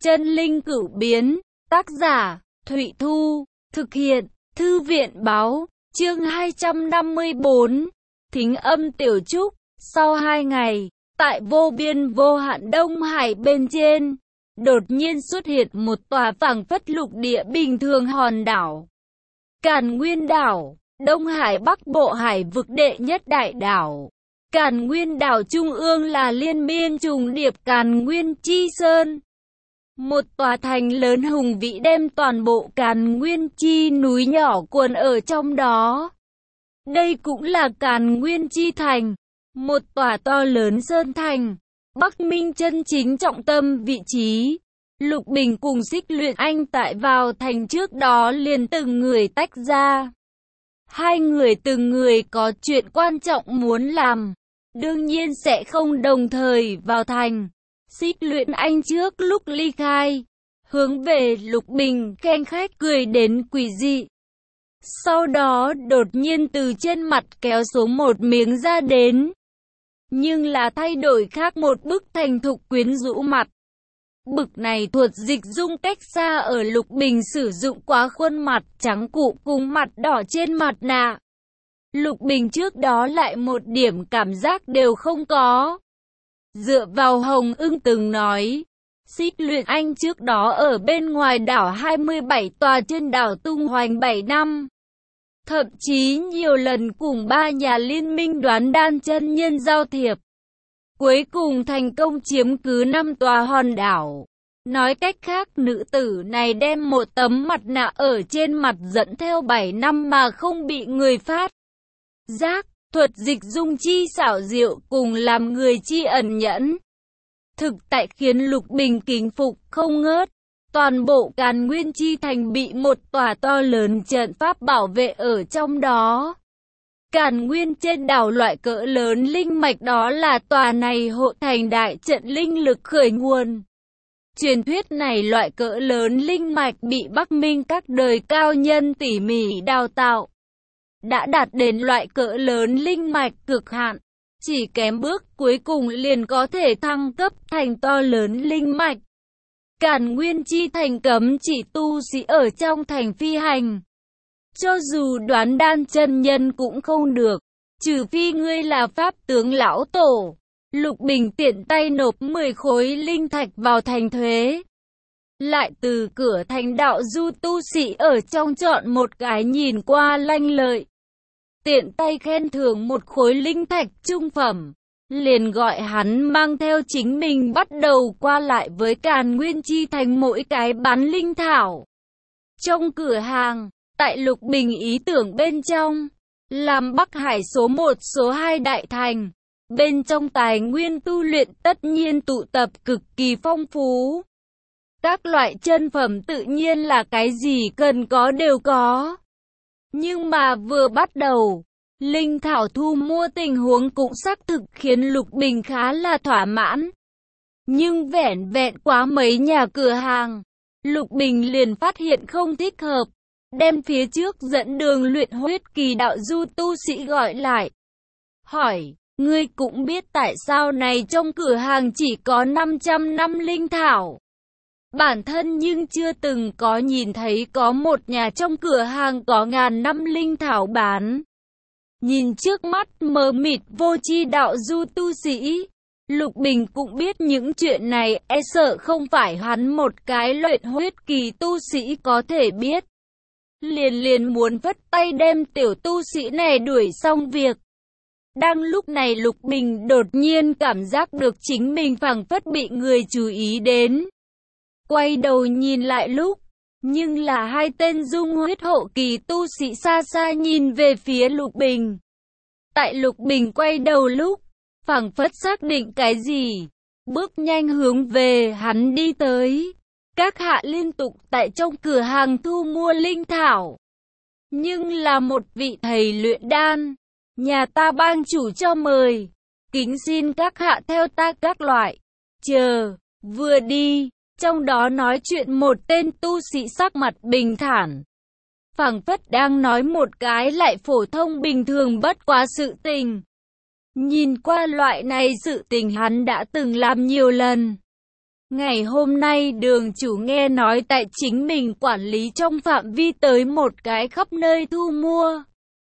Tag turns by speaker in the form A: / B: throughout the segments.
A: Chân linh cửu biến, tác giả, Thụy Thu, thực hiện, Thư viện báo, chương 254, thính âm tiểu trúc. Sau 2 ngày, tại vô biên vô hạn Đông Hải bên trên, đột nhiên xuất hiện một tòa phảng phất lục địa bình thường hòn đảo. Càn Nguyên đảo, Đông Hải Bắc Bộ hải vực đệ nhất đại đảo. Càn Nguyên đảo trung ương là liên miên trùng điệp Càn Nguyên Chi Sơn. Một tòa thành lớn hùng vĩ đem toàn bộ Càn Nguyên Chi núi nhỏ cuốn ở trong đó. Đây cũng là Càn Nguyên Chi Thành, một tòa to lớn sơn thành. Bắc Minh chân chính trọng tâm vị trí. Lục Bình cùng Xích Luyện Anh tại vào thành trước đó liền từng người tách ra. Hai người từng người có chuyện quan trọng muốn làm, đương nhiên sẽ không đồng thời vào thành. Xích Luyện Anh trước lúc ly khai, hướng về Lục Bình khen khách cười đến quỷ dị. Sau đó đột nhiên từ trên mặt kéo xuống một miếng da đến. Nhưng là thay đổi khác một bức thành thục quyến rũ mặt. Bực này thuật dịch dung cách xa ở Lục Bình sử dụng quá khuôn mặt trắng cụ cùng mặt đỏ trên mặt nạ. Lục Bình trước đó lại một điểm cảm giác đều không có. Dựa vào Hồng Ưng từng nói, Xích Luyện Anh trước đó ở bên ngoài đảo 27 tòa trên đảo tung hoành 7 năm. Thậm chí nhiều lần cùng 3 nhà liên minh đoán đan chân nhân giao thiệp. Cuối cùng thành công chiếm cứ 5 tòa hòn đảo. Nói cách khác, nữ tử này đem một tấm mặt nạ ở trên mặt dẫn theo 7 năm mà không bị người phát giác. Thuật dịch dung chi xảo diệu cùng làm người chi ẩn nhẫn. Thực tại khiến Lục Bình kính phục không ngớt. Toàn bộ Càn Nguyên Chi Thành bị một tòa to lớn trận pháp bảo vệ ở trong đó. Càn Nguyên trên đảo loại cỡ lớn linh mạch đó là tòa này hộ thành đại trận linh lực khởi nguồn. Truyền thuyết này loại cỡ lớn linh mạch bị Bắc Minh các đời cao nhân tỉ mỉ đào tạo. Đã đạt đến loại cỡ lớn linh mạch cực hạn. Chỉ kém bước cuối cùng liền có thể thăng cấp thành to lớn linh mạch. Càn Nguyên Chi Thành cấm chỉ tu sĩ ở trong thành phi hành. Cho dù đoán đan chân nhân cũng không được, trừ phi ngươi là pháp tướng lão tổ. Lục Bình tiện tay nộp 10 khối linh thạch vào thành thuế. Lại từ cửa thành đạo du tu sĩ ở trong chọn một cái nhìn qua lanh lợi. Tiện tay khen thưởng 1 khối linh thạch trung phẩm. Liền gọi hắn mang theo chính mình bắt đầu qua lại với Càn Nguyên Chi Thành mỗi cái bán linh thảo. Trong cửa hàng, tại Lục Bình ý tưởng bên trong, làm Bắc Hải số 1 số 2 đại thành. Bên trong tài nguyên tu luyện tất nhiên tụ tập cực kỳ phong phú. Các loại chân phẩm tự nhiên là cái gì cần có đều có. Nhưng mà vừa bắt đầu, linh thảo thu mua tình huống cũng xác thực khiến Lục Bình khá là thỏa mãn. Nhưng vẻn vẹn quá mấy nhà cửa hàng, Lục Bình liền phát hiện không thích hợp. Đem phía trước dẫn đường luyện huyết kỳ đạo du tu sĩ gọi lại. Hỏi, ngươi cũng biết tại sao này trong cửa hàng chỉ có 500 năm linh thảo. Bản thân nhưng chưa từng có nhìn thấy có một nhà trong cửa hàng có 1000 năm linh thảo bán. Nhìn trước mắt mờ mịt vô tri đạo du tu sĩ, Lục Bình cũng biết những chuyện này e sợ không phải hắn một cái luyện huyết kỳ tu sĩ có thể biết. Liền muốn vất tay đem tiểu tu sĩ này đuổi xong việc. Đang lúc này Lục Bình đột nhiên cảm giác được chính mình phảng phất bị người chú ý đến. Quay đầu nhìn lại lúc, nhưng là 2 tên dung huyết hộ kỳ tu sĩ xa xa nhìn về phía Lục Bình. Tại Lục Bình quay đầu lúc, phảng phất xác định cái gì, bước nhanh hướng về hắn đi tới. Các hạ liên tục tại trong cửa hàng thu mua linh thảo. Nhưng là một vị thầy luyện đan, nhà ta bang chủ cho mời, kính xin các hạ theo ta các loại. Chờ, vừa đi, trong đó nói chuyện một tên tu sĩ sắc mặt bình thản. Phảng phất đang nói một cái lại phổ thông bình thường bất quá sự tình. Nhìn qua loại này sự tình hắn đã từng làm nhiều lần. Ngày hôm nay đường chủ nghe nói tại chính mình quản lý trong phạm vi tới một cái khắp nơi thu mua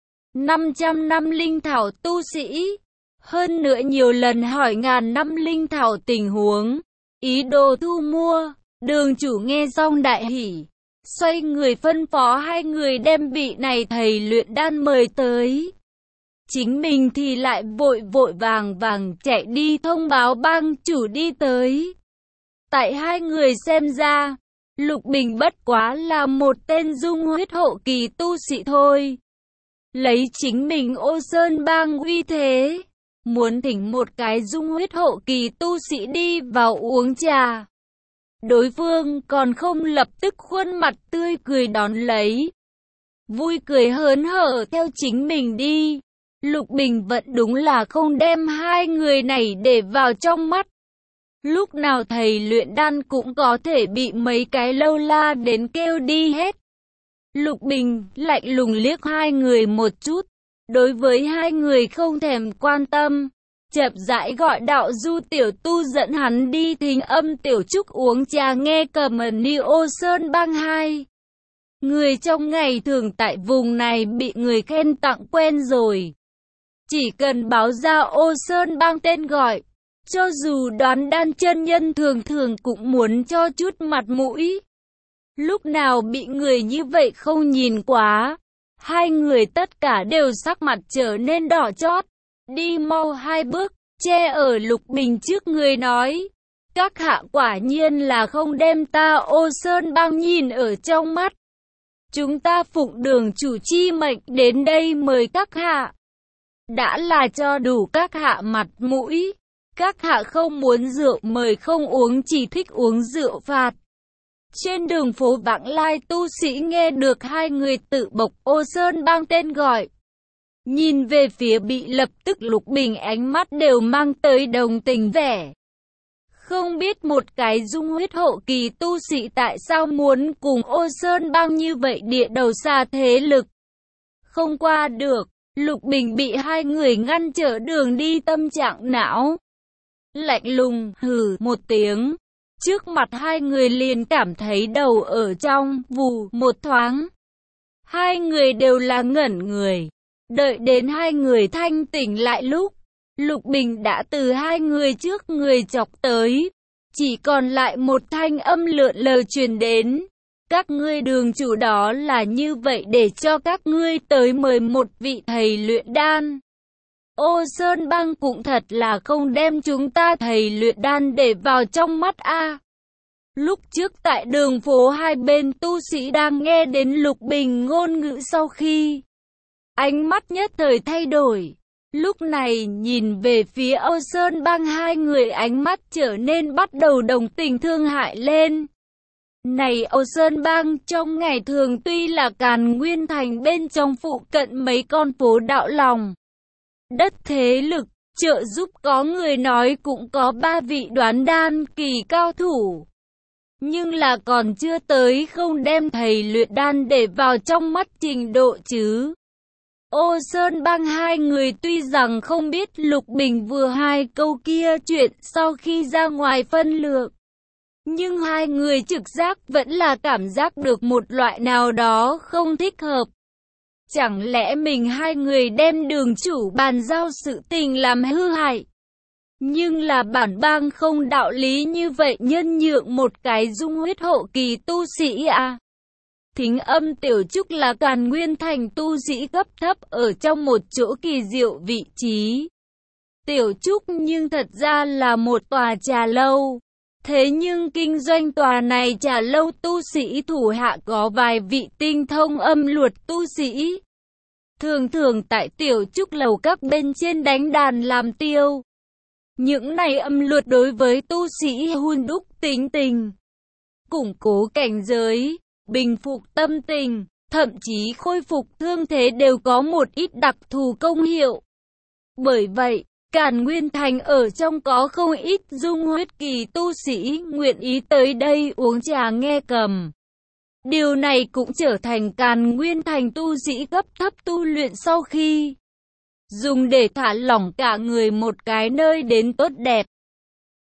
A: 500 năm linh thảo tu sĩ. Hơn nữa nhiều lần hỏi ngàn năm linh thảo tình huống, ý đồ thu mua. Đường chủ nghe xong đại hỉ, xoay người phân phó hai người đem vị này thầy luyện đan mời tới. Chính mình thì lại vội vội vàng vàng chạy đi thông báo bang chủ đi tới. Tại hai người xem ra, Lục Bình bất quá là một tên dung huyết hậu kỳ tu sĩ thôi. Lấy chính mình Ô Sơn bang uy thế, muốn thỉnh một cái dung huyết hậu kỳ tu sĩ đi vào uống trà. Đối phương còn không lập tức khuôn mặt tươi cười đón lấy. Vui cười hớn hở theo chính mình đi. Lục Bình vẫn đúng là không đem hai người này để vào trong mắt. Lúc nào thầy luyện đan cũng có thể bị mấy cái lâu la đến kêu đi hết. Lục Bình lạnh lùng liếc hai người một chút. Đối với hai người không thèm quan tâm, chậm rãi gọi đạo du tiểu tu dẫn hắn đi thính âm tiểu trúc uống trà nghe cầm ở Ni Ô Sơn bang 2. Người trong ngày thường tại vùng này bị người khen tặng quen rồi. Chỉ cần báo ra Ô Sơn bang tên gọi, cho dù Đoán Đan chân nhân thường thường cũng muốn cho chút mặt mũi. Lúc nào bị người như vậy không nhìn quá, hai người tất cả đều sắc mặt trở nên đỏ chót. Đi mau hai bước, che ở Lục Bình trước người nói, các hạ quả nhiên là không đem ta Ô Sơn bang nhìn ở trong mắt. Chúng ta phụng đường chủ chi mệnh đến đây mời các hạ. Đã là cho đủ các hạ mặt mũi. Các hạ không muốn rượu mời không uống, chỉ thích uống rượu phạt. Trên đường phố vãng lai tu sĩ nghe được hai người tự bộc Ô Sơn bang tên gọi. Nhìn về phía bị lập tức Lục Bình ánh mắt đều mang tới đồng tình vẻ. Không biết một cái dung huyết hậu kỳ tu sĩ tại sao muốn cùng Ô Sơn bang như vậy địa đầu xa thế lực. Không qua được, Lục Bình bị hai người ngăn trở đường đi tâm trạng não. Lạnh lùng hừ một tiếng, trước mặt hai người liền cảm thấy đầu ở trong vù một thoáng. Hai người đều là ngẩn người. Đợi đến hai người thanh tỉnh lại lúc, Lục Bình đã từ hai người trước người chọc tới. Chỉ còn lại một thanh âm lượn lờ truyền đến. Các ngươi đường chủ đó là như vậy để cho các ngươi tới mời một vị thầy luyện đan. Ô Sơn bang cũng thật là không đem chúng ta thầy luyện đan để vào trong mắt a. Lúc trước tại đường phố hai bên tu sĩ đang nghe đến Lục Bình ngôn ngữ sau khi, ánh mắt nhất thời thay đổi. Lúc này nhìn về phía Ô Sơn bang hai người ánh mắt trở nên bắt đầu đồng tình thương hại lên. Này Ô Sơn bang trong ngày thường tuy là Càn Nguyên thành bên trong phụ cận mấy con phố đạo lòng đất thế lực, trợ giúp có người nói cũng có 3 vị đoán đan kỳ cao thủ. Nhưng là còn chưa tới không đem thầy luyện đan để vào trong mắt trình độ chứ. Ô Sơn bang hai người tuy rằng không biết Lục Bình vừa hai câu kia chuyện sau khi ra ngoài phân lược, nhưng hai người trực giác vẫn là cảm giác được một loại nào đó không thích hợp. Chẳng lẽ mình hai người đem đường chủ bàn giao sự tình làm hư hại? Nhưng là bản bang không đạo lý như vậy nhân nhượng một cái dung huyết hậu kỳ tu sĩ à? Thính âm tiểu trúc là Càn Nguyên thành tu sĩ cấp thấp ở trong một chỗ kỳ diệu vị trí. Tiểu trúc nhưng thật ra là một tòa trà lâu. Thế nhưng kinh doanh tòa này trà lâu tu sĩ thủ hạ có vài vị tinh thông âm luật tu sĩ. Thường thường tại tiểu trúc lầu các bên trên đánh đàn làm tiêu. Những này âm luật đối với tu sĩ hun đúc tính tình, củng cố cảnh giới, bình phục tâm tình, thậm chí khôi phục thương thế đều có một ít đặc thù công hiệu. Bởi vậy, Càn Nguyên thành ở trong có không ít dung huyết kỳ tu sĩ nguyện ý tới đây uống trà nghe cầm. Điều này cũng trở thành Càn Nguyên thành tu sĩ cấp thấp tu luyện sau khi dùng để thả lỏng cả người một cái nơi đến tốt đẹp.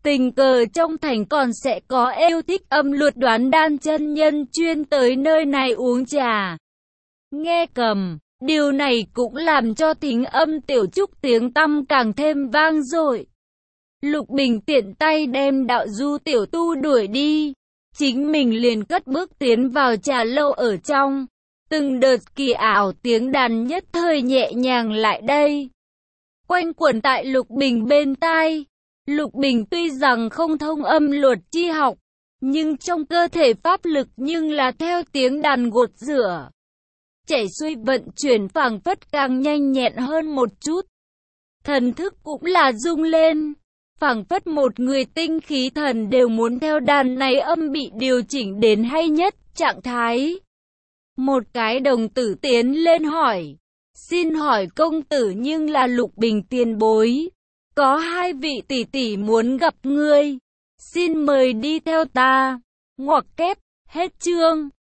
A: Tình cờ trong thành còn sẽ có yêu thích âm luật đoán đan chân nhân chuyên tới nơi này uống trà, nghe cầm. Điều này cũng làm cho Thính Âm Tiểu Trúc tiếng tăm càng thêm vang dội. Lục Bình tiện tay đem Đạo Du tiểu tu đuổi đi, chính mình liền cất bước tiến vào trà lâu ở trong. Từng đợt kỳ ảo tiếng đàn nhất thời nhẹ nhàng lại đây, quanh quẩn tại Lục Bình bên tai. Lục Bình tuy rằng không thông âm luật chi học, nhưng trong cơ thể pháp lực nhưng là theo tiếng đàn gột rửa, chảy xuôi vận chuyển phảng phất càng nhanh nhẹn hơn một chút. Thần thức cũng là rung lên, phảng phất một người tinh khí thần đều muốn theo đàn này âm bị điều chỉnh đến hay nhất trạng thái. Một cái đồng tử tiến lên hỏi, xin hỏi công tử nhưng là Lục Bình tiền bối, có hai vị tỷ tỷ muốn gặp ngươi, xin mời đi theo ta. Ngoặc kép, hết chương.